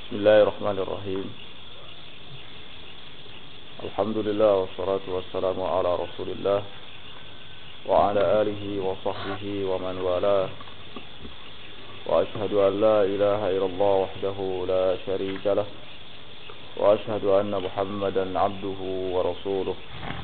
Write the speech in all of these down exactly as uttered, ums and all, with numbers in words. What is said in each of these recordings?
Bismillahirrahmanirrahim. Alhamdulillah wassalatu wassalamu ala Rasulillah wa ala alihi wa sahbihi wa man wala. Wa ashhadu an la ilaha illallah wahdahu la syarika lah. Wa ashhadu anna Muhammadan abduhu wa rasuluh.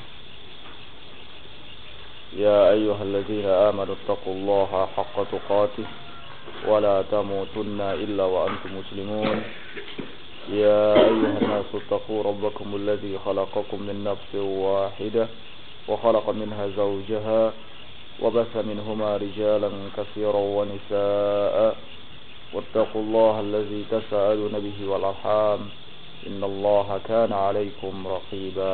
Ya ayyuhalladzina amanu taqullaha haqqa tuqatih wa la tamutunna illa wa antum muslimun. يا أيها الناس اتقوا ربكم الذي خلقكم من نفس واحدة وخلق منها زوجها وبث منهما رجالا كثيرا ونساء واتقوا الله الذي تساءلون به والأرحام إن الله كان عليكم رقيبا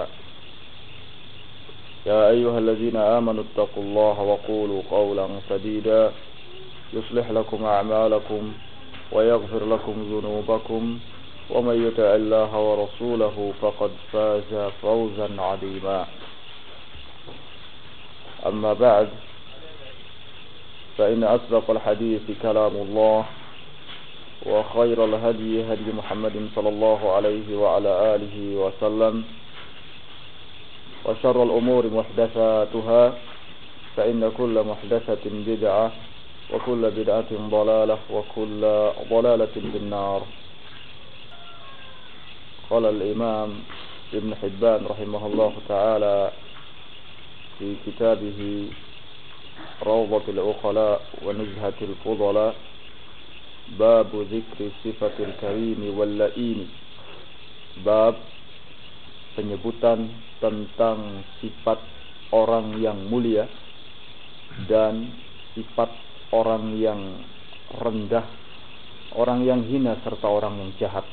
يا أيها الذين آمنوا اتقوا الله وقولوا قولا سديدا يصلح لكم أعمالكم ويغفر لكم ذنوبكم ومن يطع الله ورسوله فقد فاز فوزا عظيما أما بعد فإن أصدق الحديث كلام الله وخير الهدي هدي محمد صلى الله عليه وعلى آله وسلم وشر الأمور محدثاتها فإن كل محدثة بدعة وكل بدعة ضلالة وكل ضلالة في النار. قال الإمام ابن حبان رحمه الله تعالى في كتابه روضة العقلاء ونزهة الفضلاء باب ذكر صفة الكريم واللئيم. Bab penyebutan tentang sifat orang yang mulia dan sifat orang yang rendah, orang yang hina serta orang yang jahat.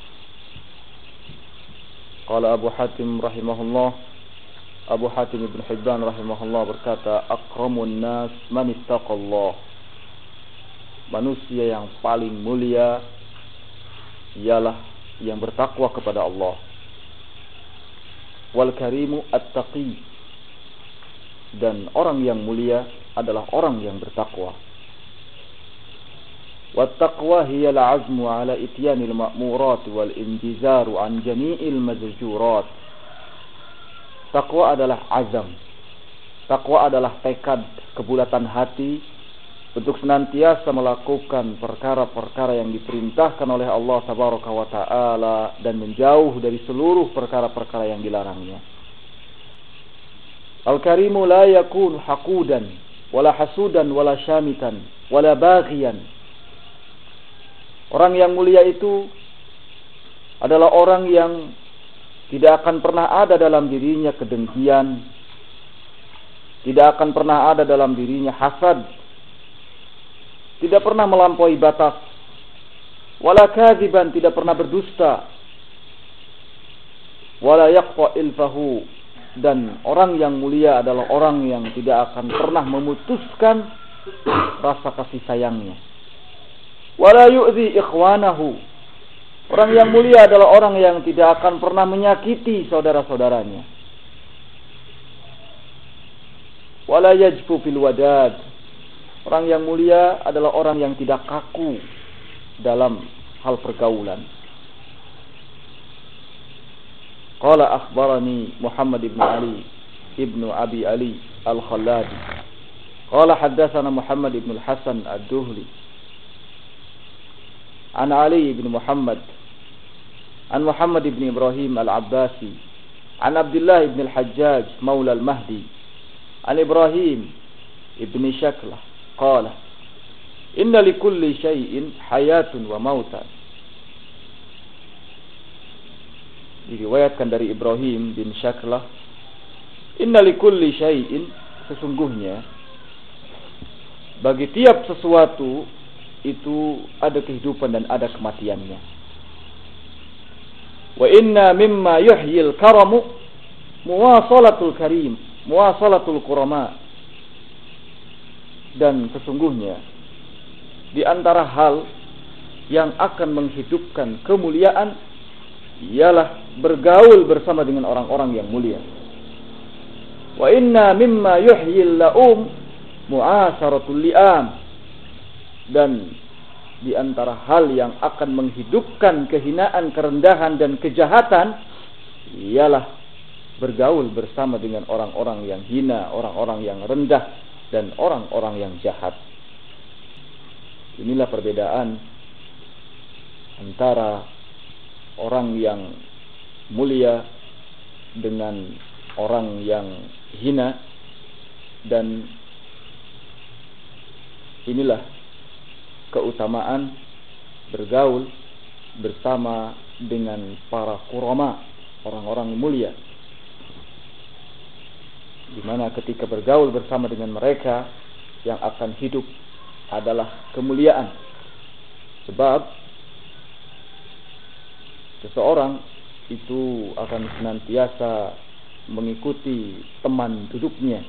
Qala Abu Hatim rahimahullah, Abu Hatim Ibn Hibban rahimahullah berkata, akramun nas man ittaqallah. Manusia yang paling mulia ialah yang bertakwa kepada Allah. Wal karimu at-taqi. Dan orang yang mulia adalah orang yang bertakwa. Wattaqwa hiya al-'azmu 'ala ityanil ma'murat wal injizaru 'an jami'il mazjurat. Takwa adalah azam. Takwa adalah tekad, kebulatan hati untuk senantiasa melakukan perkara-perkara yang diperintahkan oleh Allah tabaraka wa taala dan menjauh dari seluruh perkara-perkara yang dilarangnya. Al-karimu la yakunu haqudan wala hasudan wala syamitan wala baghiyan. Orang yang mulia itu adalah orang yang tidak akan pernah ada dalam dirinya kedengkian, tidak akan pernah ada dalam dirinya hasad, tidak pernah melampaui batas, wala kadziban, tidak pernah berdusta, wala yaqta ilfahu, dan orang yang mulia adalah orang yang tidak akan pernah memutuskan rasa kasih sayangnya. Wala yu'zi ikhwanahu. Orang yang mulia adalah orang yang tidak akan pernah menyakiti saudara-saudaranya. Wala yajfu fil wadad. Orang yang mulia adalah orang yang tidak kaku dalam hal pergaulan. Qala akhbarani Muhammad ibn Ali ibnu Abi Ali al-Khalladi. Qala haddatsana Muhammad ibn al-Hasan ad-Duhli an Ali bin Muhammad an Muhammad bin Ibrahim al-Abbasi an Abdullah bin al-Hajjaj maula al-Mahdi an Ibrahim ibn Shaklah qala inna likulli shay'in hayatun wa mautan. Diriwayatkan dari Ibrahim bin Shaklah, inna likulli shay'in, sesungguhnya bagi tiap sesuatu itu ada kehidupan dan ada kematiannya. Wa inna mimma yuhyil karamu muwasalatul karim, muwasalatul kurama. Dan sesungguhnya di antara hal yang akan menghidupkan kemuliaan ialah bergaul bersama dengan orang-orang yang mulia. Wa inna mimma yuhyil laum mu'asaratul li'am. Dan di antara hal yang akan menghidupkan kehinaan, kerendahan dan kejahatan ialah bergaul bersama dengan orang-orang yang hina, orang-orang yang rendah dan orang-orang yang jahat. Inilah perbedaan antara orang yang mulia dengan orang yang hina, dan inilah keutamaan bergaul bersama dengan para kurama, orang-orang mulia, di mana ketika bergaul bersama dengan mereka yang akan hidup adalah kemuliaan. Sebab seseorang itu akan senantiasa mengikuti teman duduknya.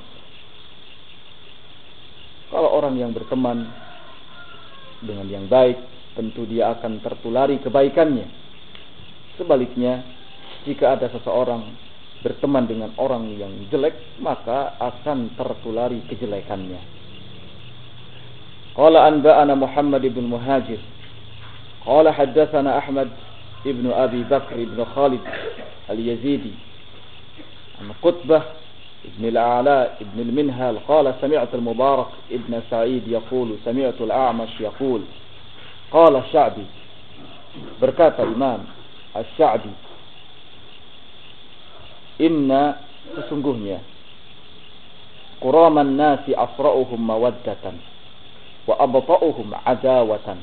Kalau orang yang berteman dengan yang baik, tentu dia akan tertulari kebaikannya. Sebaliknya, jika ada seseorang berteman dengan orang yang jelek, maka akan tertulari kejelekannya. Qala anba'ana Muhammad ibn Muhajir qala haddatsana Ahmad ibn Abi Bakr ibn Khalid al-Yazidi an Qutbah ibn al-A'la ibn al-Minhal qala sami'tu al-Mubarak ibn Sa'id yaqulu sami'tu al-A'mash yaqul qala Sya'bi, berkata Imam Asy-Sya'bi, inna, sesungguhnya, quraman nasi asra'uhum mawaddatan wa abta'uhum adawatan.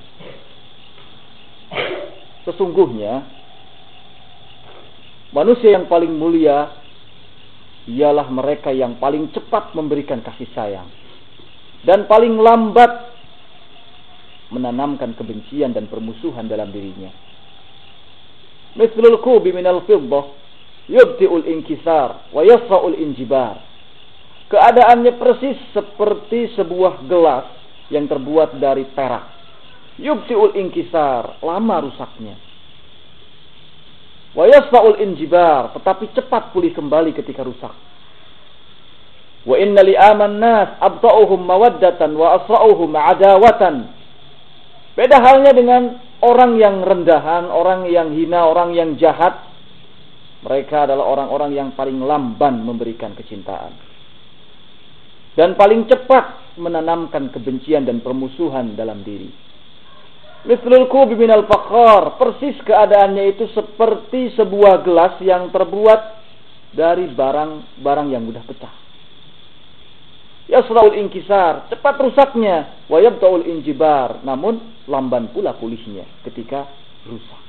Sesungguhnya manusia yang paling mulia ialah mereka yang paling cepat memberikan kasih sayang dan paling lambat menanamkan kebencian dan permusuhan dalam dirinya. Mithlul kubi minal fiddah yubti'ul inkisar wa yasra'ul injibar. Keadaannya persis seperti sebuah gelas yang terbuat dari perak. Yubti'ul inkisar, lama rusaknya. Wa yasra'ul injibar, tetapi cepat pulih kembali ketika rusak. Wa inna li'aman nas abta'uhum mawaddatan wa asra'uhum adawatan. Beda halnya dengan orang yang rendahan, orang yang hina, orang yang jahat. Mereka adalah orang-orang yang paling lamban memberikan kecintaan dan paling cepat menanamkan kebencian dan permusuhan dalam diri. Mithlul kubi minal fakhar, persis keadaannya itu seperti sebuah gelas yang terbuat dari barang-barang yang mudah pecah. Yasra'ul inkisar, cepat rusaknya. Wa yabta'ul injibar, namun lamban pula pulihnya ketika rusak.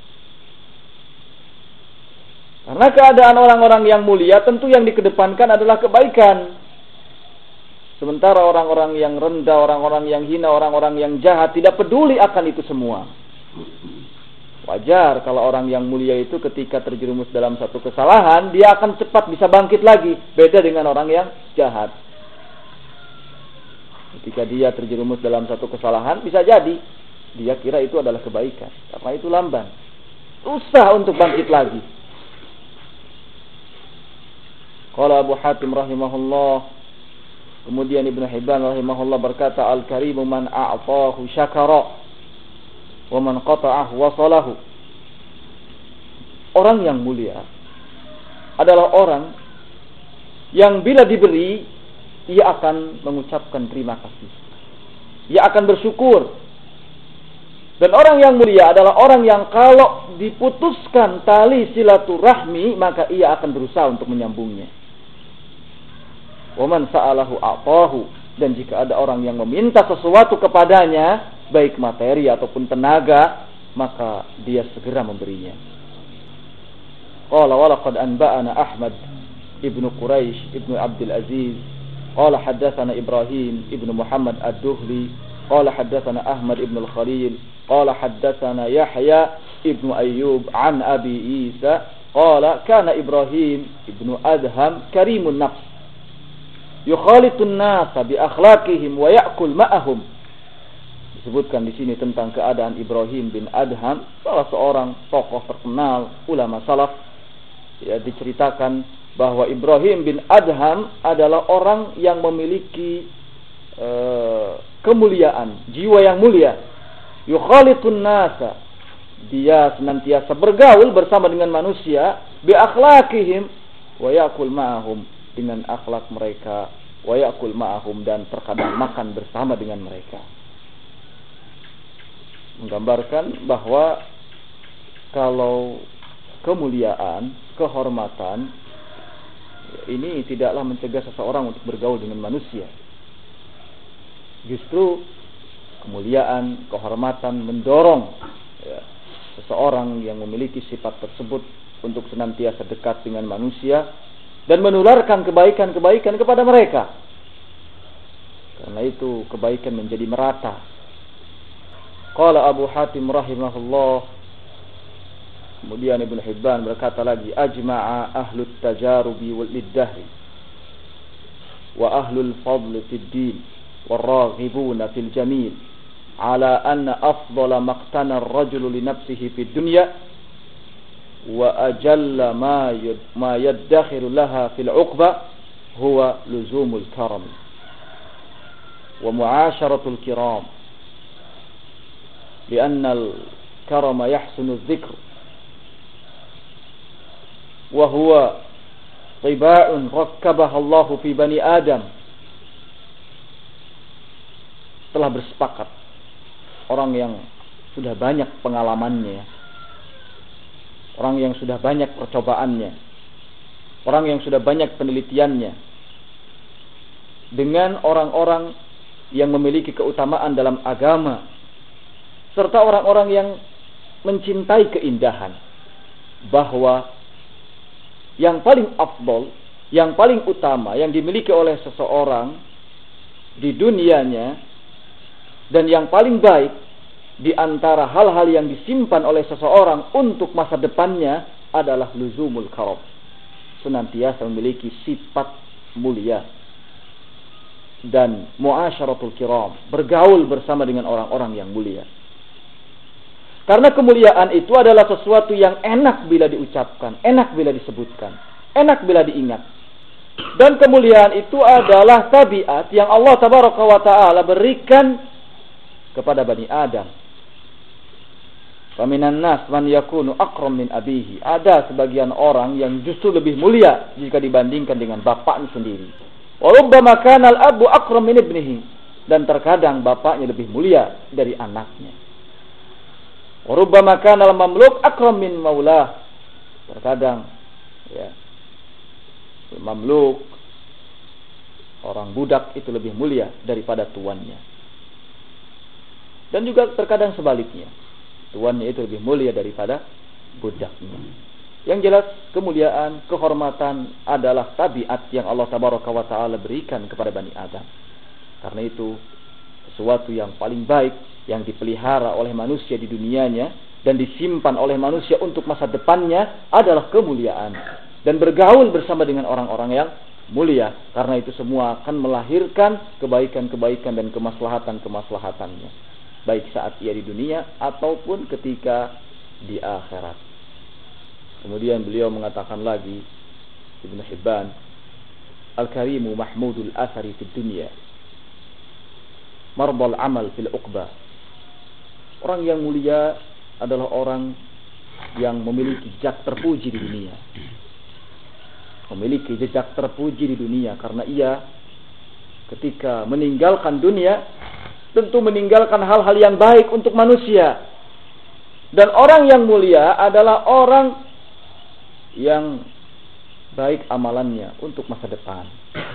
Karena keadaan orang-orang yang mulia tentu yang dikedepankan adalah kebaikan. Sementara orang-orang yang rendah, orang-orang yang hina, orang-orang yang jahat tidak peduli akan itu semua. Wajar kalau orang yang mulia itu ketika terjerumus dalam satu kesalahan, dia akan cepat bisa bangkit lagi. Beda dengan orang yang jahat. Ketika dia terjerumus dalam satu kesalahan, bisa jadi dia kira itu adalah kebaikan. Karena itu lamban. Susah untuk bangkit lagi. Qala Abu Hatim rahimahullah, kemudian Ibnu Hibban rahimahullah berkata, al-karimu man a'tahu syakara wa man qata'ahu wasalahu. Orang yang mulia adalah orang yang bila diberi, ia akan mengucapkan terima kasih. Ia akan bersyukur. Dan orang yang mulia adalah orang yang kalau diputuskan tali silaturahmi, maka ia akan berusaha untuk menyambungnya. Wa man sa'alahu a'tahu, dan jika ada orang yang meminta sesuatu kepadanya, baik materi ataupun tenaga, maka dia segera memberinya. Qala wa laqad anba'ana Ahmad ibnu Quraisy ibnu Abdul Aziz qala haddatsana Ibrahim ibnu Muhammad ad-Duhli qala haddatsana Ahmad ibnu al-Khalil qala haddatsana Yahya ibnu Ayyub an Abi Isa qala kana Ibrahim ibnu Adham karimun nafs yukhalitun nasa bi akhlaqihim wa ya'kul ma'ahum. Disebutkan di sini tentang keadaan Ibrahim bin Adham, salah seorang tokoh terkenal ulama salaf. Ya, diceritakan bahwa Ibrahim bin Adham adalah orang yang memiliki uh, kemuliaan, jiwa yang mulia. yukhalitun nasa, dia senantiasa bergaul bersama dengan manusia, bi akhlaqihim wa yakul ma'ahum, dengan akhlak mereka, wa yakul ma'ahum, dan terkadang makan bersama dengan mereka. Menggambarkan bahwa kalau kemuliaan, kehormatan ini tidaklah mencegah seseorang untuk bergaul dengan manusia. Justru kemuliaan, kehormatan mendorong ya, seseorang yang memiliki sifat tersebut untuk senantiasa dekat dengan manusia dan menularkan kebaikan-kebaikan kepada mereka. Karena itu kebaikan menjadi merata. Qala Abu Hatim rahimahullah, kemudian Ibnu Hibban berkata lagi, ajma'a ahlut tajarubi wal liddahri wa ahlul fadli fid din warraghibuna fil jamil ala anna afdala maqtana ar-rajulu li nafsihi fid dunya wa ajalla ma ma yaddakhiru laha fil 'uqba huwa luzumul karam wa mu'asharatul kiram li'anna al-karama yahsunu adh-dhikr wa huwa tiba'un rakkabaha Allah fi bani Adam. Telah bersepakat orang yang sudah banyak pengalamannya, orang yang sudah banyak percobaannya, orang yang sudah banyak penelitiannya, dengan orang-orang yang memiliki keutamaan dalam agama, serta orang-orang yang mencintai keindahan, bahwa yang paling afdal, yang paling utama yang dimiliki oleh seseorang di dunianya, dan yang paling baik di antara hal-hal yang disimpan oleh seseorang untuk masa depannya adalah luzumul karam, senantiasa memiliki sifat mulia, dan muasyaratul kiram, bergaul bersama dengan orang-orang yang mulia. Karena kemuliaan itu adalah sesuatu yang enak bila diucapkan, enak bila disebutkan, enak bila diingat. Dan kemuliaan itu adalah tabiat yang Allah tabaraka wa ta'ala berikan kepada Bani Adam. Faminan nas man yakunu akram min abihi. Ada sebagian orang yang justru lebih mulia jika dibandingkan dengan bapaknya sendiri. Wa rubbama kana al-abu akram min ibnihi. Dan terkadang bapaknya lebih mulia dari anaknya. Wa rubbama kana al-mamluk akram min maulah. Terkadang ya, mamluk, orang budak itu lebih mulia daripada tuannya. Dan juga terkadang sebaliknya, tuannya itu lebih mulia daripada budaknya. Yang jelas kemuliaan, kehormatan adalah tabiat yang Allah tabaraka wa ta'ala berikan kepada Bani Adam. Karena itu sesuatu yang paling baik yang dipelihara oleh manusia di dunianya dan disimpan oleh manusia untuk masa depannya adalah kemuliaan dan bergaul bersama dengan orang-orang yang mulia. Karena itu semua akan melahirkan kebaikan-kebaikan dan kemaslahatan-kemaslahatannya, baik saat ia di dunia ataupun ketika di akhirat. Kemudian beliau mengatakan lagi, Ibnu Hibban, Al-Karimu Mahmudul Athari fid dunya, Marbal Amal fil Uqbah. Orang yang mulia adalah orang yang memiliki jejak terpuji di dunia. Memiliki jejak terpuji di dunia karena ia ketika meninggalkan dunia tentu meninggalkan hal-hal yang baik untuk manusia. Dan orang yang mulia adalah orang yang baik amalannya untuk masa depan.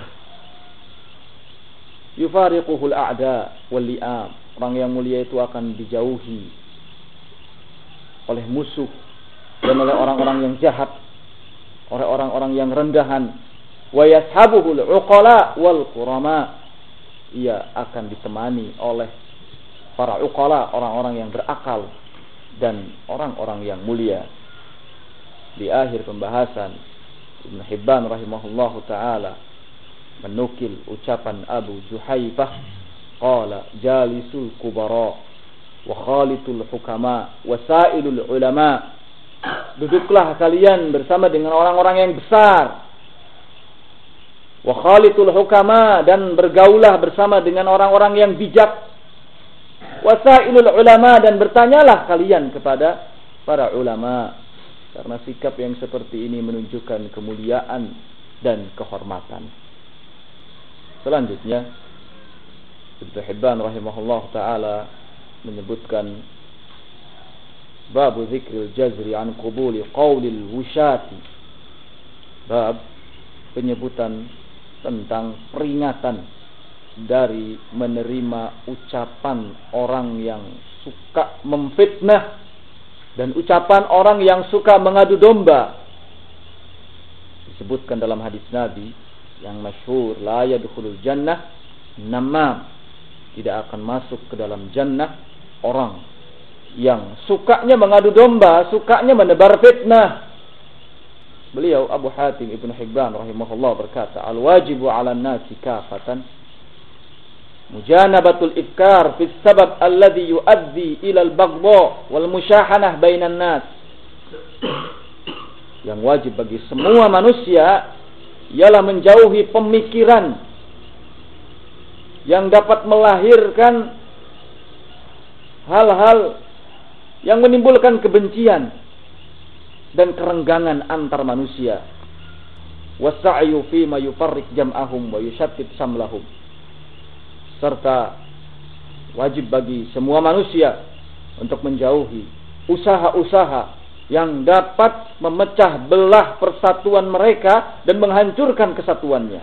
Yufariquhul a'da wal li'am. Orang yang mulia itu akan dijauhi oleh musuh dan oleh orang-orang yang jahat, oleh orang-orang yang rendahan. Wa yashabuhul uqala wal qurama. Ia akan ditemani oleh para uqala, orang-orang yang berakal dan orang-orang yang mulia. Di akhir pembahasan, Ibnu Hibban rahimahullahu ta'ala menukil ucapan Abu Juhaifah, qala jalisul kubara wa khalitul hukama wa sailul ulama. Duduklah kalian bersama dengan orang-orang yang besar, wa khalitul hukama, dan bergaulah bersama dengan orang-orang yang bijak, Wasailul ulama, dan bertanyalah kalian kepada para ulama. Karena sikap yang seperti ini menunjukkan kemuliaan dan kehormatan. Selanjutnya Ibnu Hibban rahimahullah ta'ala menyebutkan bab zikril jazri an qubuli qawlil wushati, bab penyebutan tentang peringatan dari menerima ucapan orang yang suka memfitnah dan ucapan orang yang suka mengadu domba. Disebutkan dalam hadis Nabi yang masyhur, la yadkhulul jannah namam, tidak akan masuk ke dalam jannah orang yang sukanya mengadu domba, sukanya menebar fitnah. Beliau Abu Hatim Ibnu Hibban rahimahullah berkata, al-wajibu 'alan nasi kafatan mujanabatul ifkar fi sabab alladhi yuaddi ila al-baghdha wal musyahanah bainan nas. Yang wajib bagi semua manusia ialah menjauhi pemikiran yang dapat melahirkan hal-hal yang menimbulkan kebencian dan kerenggangan antar manusia. Wasa'yu fi ma yufarriq jam'ahum wa yushattit samlahum. Serta wajib bagi semua manusia untuk menjauhi usaha-usaha yang dapat memecah belah persatuan mereka dan menghancurkan kesatuannya.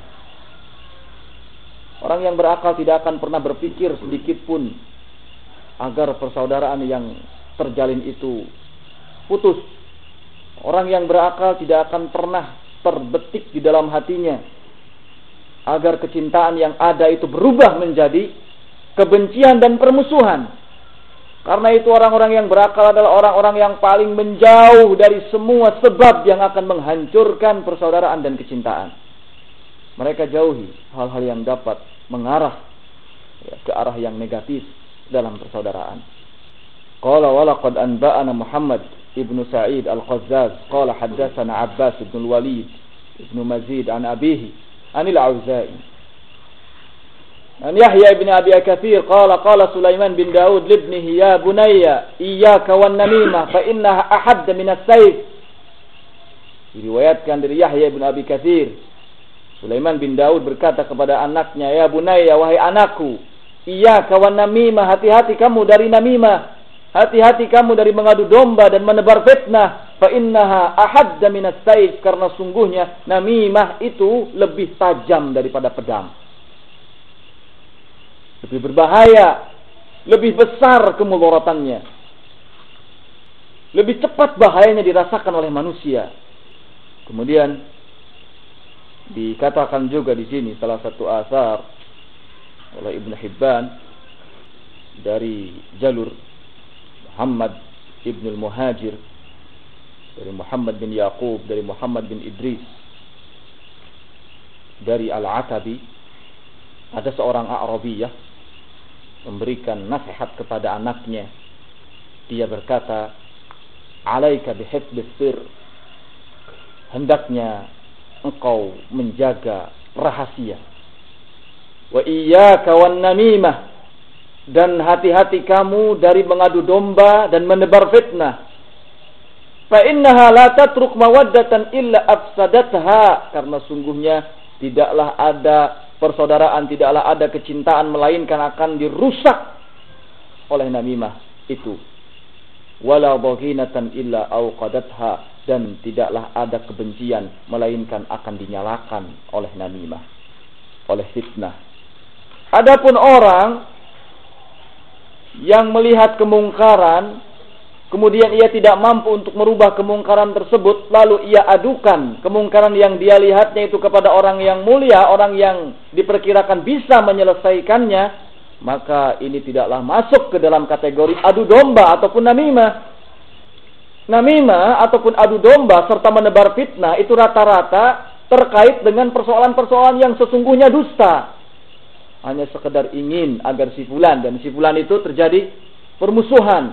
Orang yang berakal tidak akan pernah berpikir sedikit pun agar persaudaraan yang terjalin itu putus. Orang yang berakal tidak akan pernah terbetik di dalam hatinya agar kecintaan yang ada itu berubah menjadi kebencian dan permusuhan. Karena itu orang-orang yang berakal adalah orang-orang yang paling menjauh dari semua sebab yang akan menghancurkan persaudaraan dan kecintaan. Mereka jauhi hal-hal yang dapat mengarah ya, ke arah yang negatif dalam persaudaraan. Qala wa laqad anba'ana Muhammad ibnu Sa'id al-Qazzaz qala haddatsana Abbas ibn al-Walid ibn Mazid an abihi anil Auza'i an Yahya ibn Abi Katsir qala qala Sulaiman bin Daud libnihi ya bunayya iyyaka wan namimah fa innaha ahadda min as-sayf. Diriwayatkan dari Yahya ibn Abi Katsir, Sulaiman bin Daud berkata kepada anaknya, ya bunayya, wahai anakku, iyyaka wan namimah, hati-hati kamu dari namimah, hati-hati kamu dari mengadu domba dan menebar fitnah. Fa innaha ahadda minas sayf, karena sungguhnya namimah itu lebih tajam daripada pedang. Lebih berbahaya, lebih besar kemudaratannya, lebih cepat bahayanya dirasakan oleh manusia. Kemudian dikatakan juga di sini salah satu asar oleh Ibnu Hibban dari jalur Muhammad ibn al-Muhajir, dari Muhammad bin Yaqub, dari Muhammad bin Idris, dari Al-Atabi. Ada seorang A'rabiyah memberikan nasihat kepada anaknya. Dia berkata, alaika bihifdzis sir, hendaknya engkau menjaga rahasia. Wa iyyaka wan namimah, dan hati-hati kamu dari mengadu domba dan menebar fitnah. Fa innaha la tatruk mawaddatan illa afsadatha, karena sungguhnya tidaklah ada persaudaraan, tidaklah ada kecintaan melainkan akan dirusak oleh namimah itu. Wala baghinatan illa awqadatha, dan tidaklah ada kebencian melainkan akan dinyalakan oleh namimah, oleh fitnah. Adapun orang yang melihat kemungkaran, kemudian ia tidak mampu untuk merubah kemungkaran tersebut, lalu ia adukan kemungkaran yang dia lihatnya itu kepada orang yang mulia, orang yang diperkirakan bisa menyelesaikannya, maka ini tidaklah masuk ke dalam kategori adu domba ataupun namimah. Namimah ataupun adu domba serta menebar fitnah itu rata-rata terkait dengan persoalan-persoalan yang sesungguhnya dusta. Hanya sekedar ingin agar si fulan dan si fulan itu terjadi permusuhan.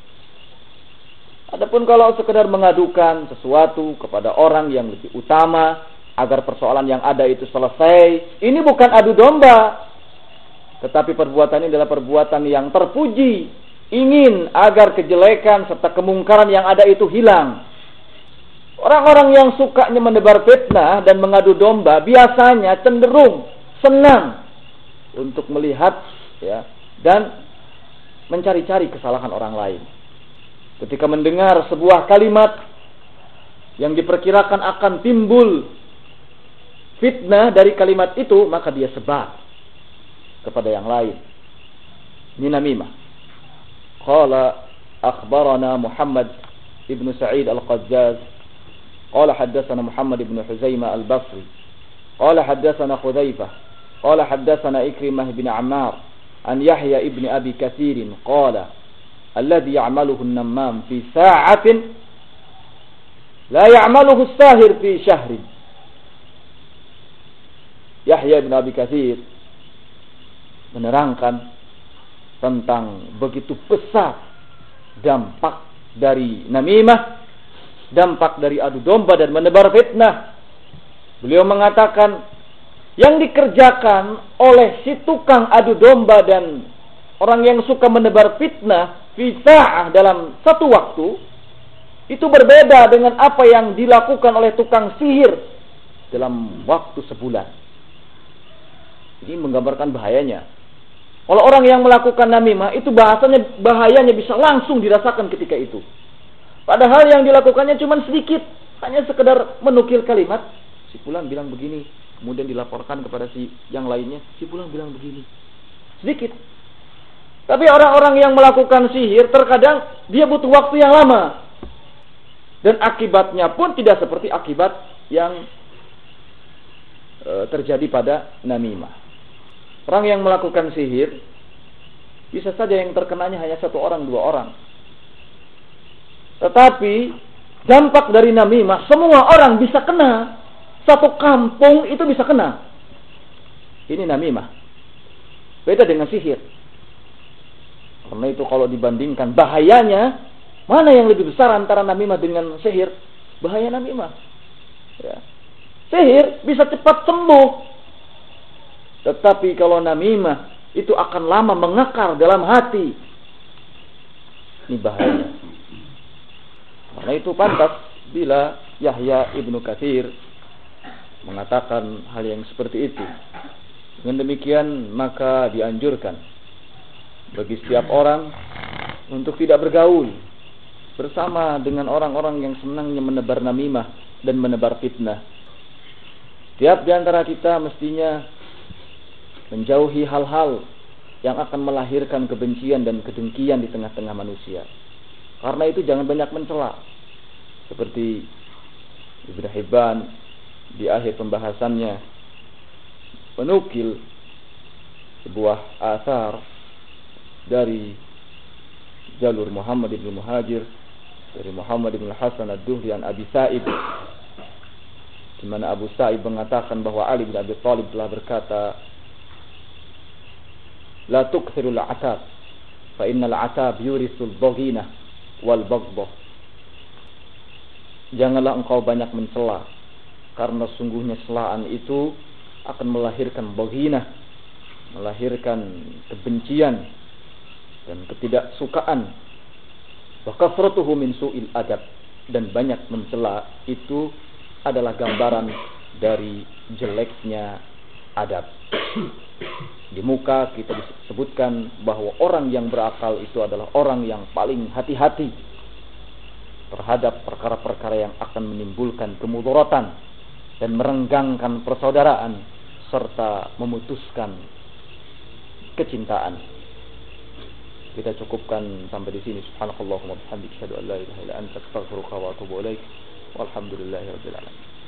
Adapun kalau sekedar mengadukan sesuatu kepada orang yang lebih utama agar persoalan yang ada itu selesai, ini bukan adu domba. Tetapi perbuatan ini adalah perbuatan yang terpuji, ingin agar kejelekan serta kemungkaran yang ada itu hilang. Orang-orang yang sukanya menebar fitnah dan mengadu domba biasanya cenderung senang untuk melihat ya dan mencari-cari kesalahan orang lain. Ketika mendengar sebuah kalimat yang diperkirakan akan timbul fitnah dari kalimat itu, maka dia sebar kepada yang lain. Ini namimah. Qala akhbarana Muhammad ibn Sa'id al-Qazzaz qala haddatsana Muhammad ibn Huzaimah al-Basri qala haddatsana Khuzaifah qala haddatsana Ikrimah bin Ammar an Yahya ibn Abi Katsir qala alladhi ya'maluhu an-nammam fi sa'atin la ya'maluhu as-sahir fi shahrin. Yahya ibn Abi Katsir menerangkan tentang begitu besar dampak dari namimah, dampak dari adu domba dan menebar fitnah. Beliau mengatakan yang dikerjakan oleh si tukang adu domba dan orang yang suka menebar fitnah fi sa'ah dalam satu waktu itu berbeda dengan apa yang dilakukan oleh tukang sihir dalam waktu sebulan. Ini menggambarkan bahayanya. Kalau orang yang melakukan namimah itu bahasanya bahayanya bisa langsung dirasakan ketika itu. Padahal yang dilakukannya cuma sedikit, hanya sekedar menukil kalimat. Si fulan bilang begini, kemudian dilaporkan kepada si yang lainnya, si fulan bilang begini. Sedikit. Tapi orang-orang yang melakukan sihir terkadang dia butuh waktu yang lama. Dan akibatnya pun tidak seperti akibat yang e, terjadi pada namimah. Orang yang melakukan sihir bisa saja yang terkenanya hanya satu orang, dua orang. Tetapi dampak dari namimah semua orang bisa kena. Satu kampung itu bisa kena. Ini namimah. Beda dengan sihir. Karena itu kalau dibandingkan bahayanya, mana yang lebih besar antara namimah dengan sihir? Bahaya namimah. Ya. Sihir bisa cepat sembuh. Tetapi kalau namimah itu akan lama mengakar dalam hati. Ini bahaya. Karena itu pantas bila Yahya ibnu Katsir mengatakan hal yang seperti itu. Dengan demikian maka dianjurkan bagi setiap orang untuk tidak bergaul bersama dengan orang-orang yang senangnya menebar namimah dan menebar fitnah. Setiap di antara kita mestinya menjauhi hal-hal yang akan melahirkan kebencian dan kedengkian di tengah-tengah manusia. Karena itu jangan banyak mencela. Seperti Ibnu Hibban di akhir pembahasannya menukil sebuah asar dari jalur Muhammad ibn Muhajir dari Muhammad ibn Hasan ad-Duhri an Abi Sa'ib, di mana Abu Sa'ib mengatakan bahwa Ali bin Abi Thalib telah berkata, la tukthirul atab fa innal atab yurisul baghina wal baghdha. Janganlah engkau banyak mencela, karena sungguhnya celaan itu akan melahirkan baghina, melahirkan kebencian dan ketidaksukaan. Wa kasratuhu min su'il adab, dan banyak mencela itu adalah gambaran dari jeleknya adab. Di muka kita disebutkan bahwa orang yang berakal itu adalah orang yang paling hati-hati terhadap perkara-perkara yang akan menimbulkan kemudaratan dan merenggangkan persaudaraan serta memutuskan kecintaan. Kita cukupkan sampai di sini. Subhanakallahumma wa bihamdika asyhadu an la ilaha illa anta astaghfiruka wa atubu ilaik. Walhamdulillahirabbil alamin.